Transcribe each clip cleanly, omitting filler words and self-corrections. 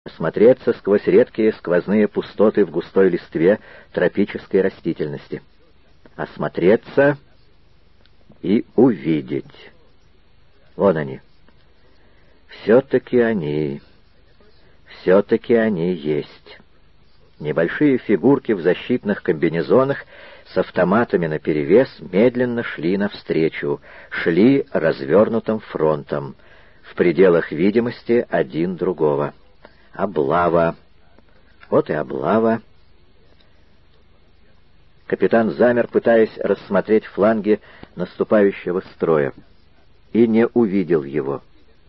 смотреться сквозь редкие сквозные пустоты в густой листве тропической растительности. Осмотреться и увидеть. Вон они. Все-таки они есть. Небольшие фигурки в защитных комбинезонах с автоматами наперевес медленно шли навстречу, шли развернутым фронтом, в пределах видимости один другого. Облава. Вот и облава. Капитан замер, пытаясь рассмотреть фланги наступающего строя, и не увидел его.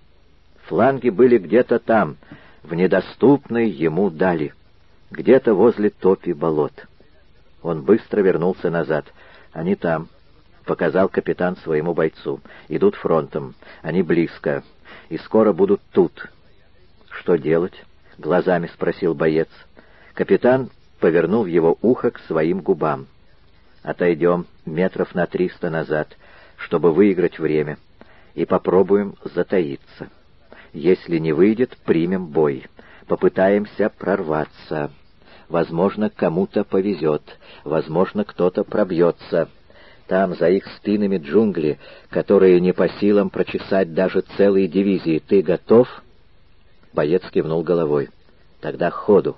Фланги были где-то там, в недоступной ему дали, где-то возле топи болот. Он быстро вернулся назад. «Они там», — показал капитан своему бойцу. «Идут фронтом. Они близко. И скоро будут тут». «Что делать?» — глазами спросил боец. Капитан повернул его ухо к своим губам. «Отойдем метров на 300 назад, чтобы выиграть время, и попробуем затаиться. Если не выйдет, примем бой. Попытаемся прорваться. Возможно, кому-то повезет, возможно, кто-то пробьется. Там, за их спинами, джунгли, которые не по силам прочесать даже целые дивизии. Ты готов?» Боец кивнул головой. «Тогда ходу».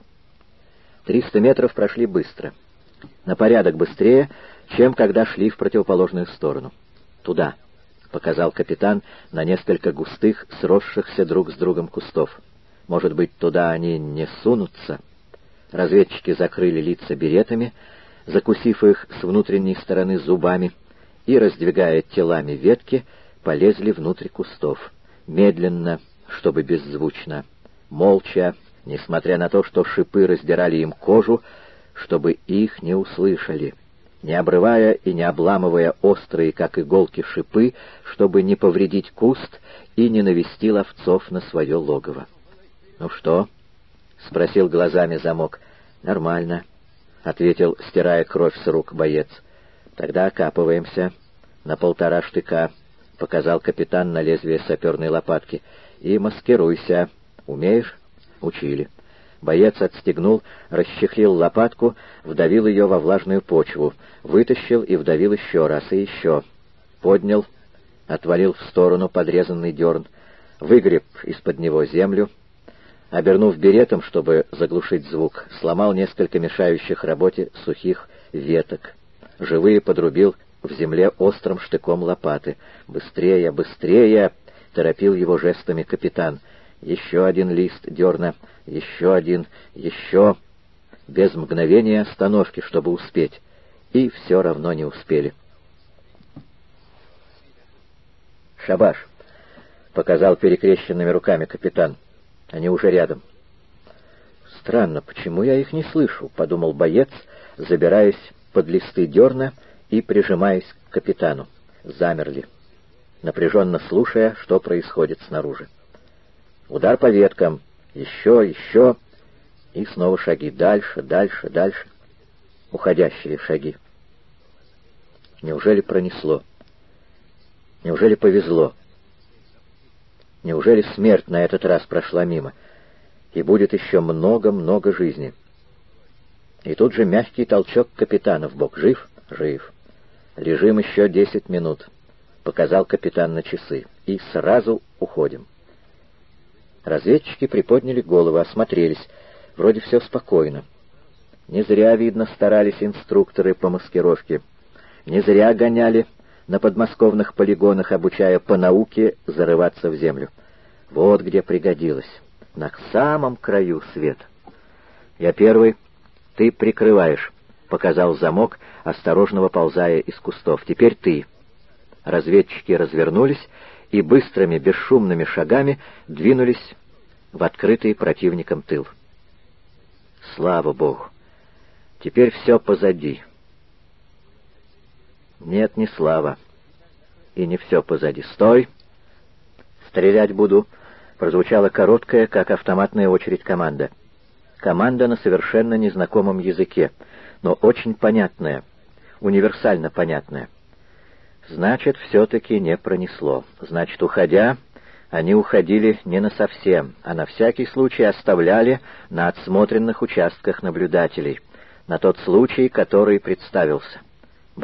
300 метров прошли быстро. На порядок быстрее, чем когда шли в противоположную сторону. «Туда», — показал капитан на несколько густых, сросшихся друг с другом кустов. «Может быть, туда они не сунутся?» Разведчики закрыли лица беретами, закусив их с внутренней стороны зубами, и, раздвигая телами ветки, полезли внутрь кустов. Медленно, чтобы беззвучно, молча, несмотря на то, что шипы раздирали им кожу, чтобы их не услышали, не обрывая и не обламывая острые, как иголки, шипы, чтобы не повредить куст и не навести ловцов на свое логово. «Ну что?» — спросил глазами замок. «Нормально», — ответил, стирая кровь с рук боец. «Тогда окапываемся. На 1,5 штыка», — показал капитан на лезвие саперной лопатки. «И маскируйся. Умеешь?» «Учили». Боец отстегнул, расчехлил лопатку, вдавил ее во влажную почву, вытащил и вдавил еще раз, и еще. Поднял, отвалил в сторону подрезанный дерн, выгреб из-под него землю, обернув беретом, чтобы заглушить звук, сломал несколько мешающих работе сухих веток. Живые подрубил в земле острым штыком лопаты. «Быстрее, быстрее!» — торопил его жестами капитан. «Еще один лист дерна, еще один, еще...» Без мгновения остановки, чтобы успеть. И все равно не успели. «Шабаш!» — показал перекрещенными руками капитан. «Они уже рядом». «Странно, почему я их не слышу?» — подумал боец, забираясь под листы дерна и прижимаясь к капитану. Замерли, напряженно слушая, что происходит снаружи. Удар по веткам. Еще. И снова шаги. Дальше. Уходящие шаги. Неужели пронесло? Неужели повезло? Неужели смерть на этот раз прошла мимо? И будет еще много жизни. И тут же мягкий толчок капитана в бок. «Жив?» «Жив. Лежим еще 10 минут», — показал капитан на часы. «И сразу уходим». Разведчики приподняли головы, осмотрелись. Вроде все спокойно. Не зря, видно, старались инструкторы по маскировке. Не зря гоняли на подмосковных полигонах, обучая по науке зарываться в землю. Вот где пригодилось. На самом краю света. «Я первый, ты прикрываешь», — показал замок, осторожно выползая из кустов. «Теперь ты». Разведчики развернулись и быстрыми, бесшумными шагами двинулись в открытый противником тыл. Слава Богу! Теперь все позади. Нет, не слава. И не все позади. «Стой! Стрелять буду!» Прозвучала короткая, как автоматная очередь, команда. Команда на совершенно незнакомом языке, но очень понятная, универсально понятная. Значит, все-таки не пронесло. Значит, уходя, Они уходили не насовсем, а на всякий случай оставляли на отсмотренных участках наблюдателей, на тот случай, который представился.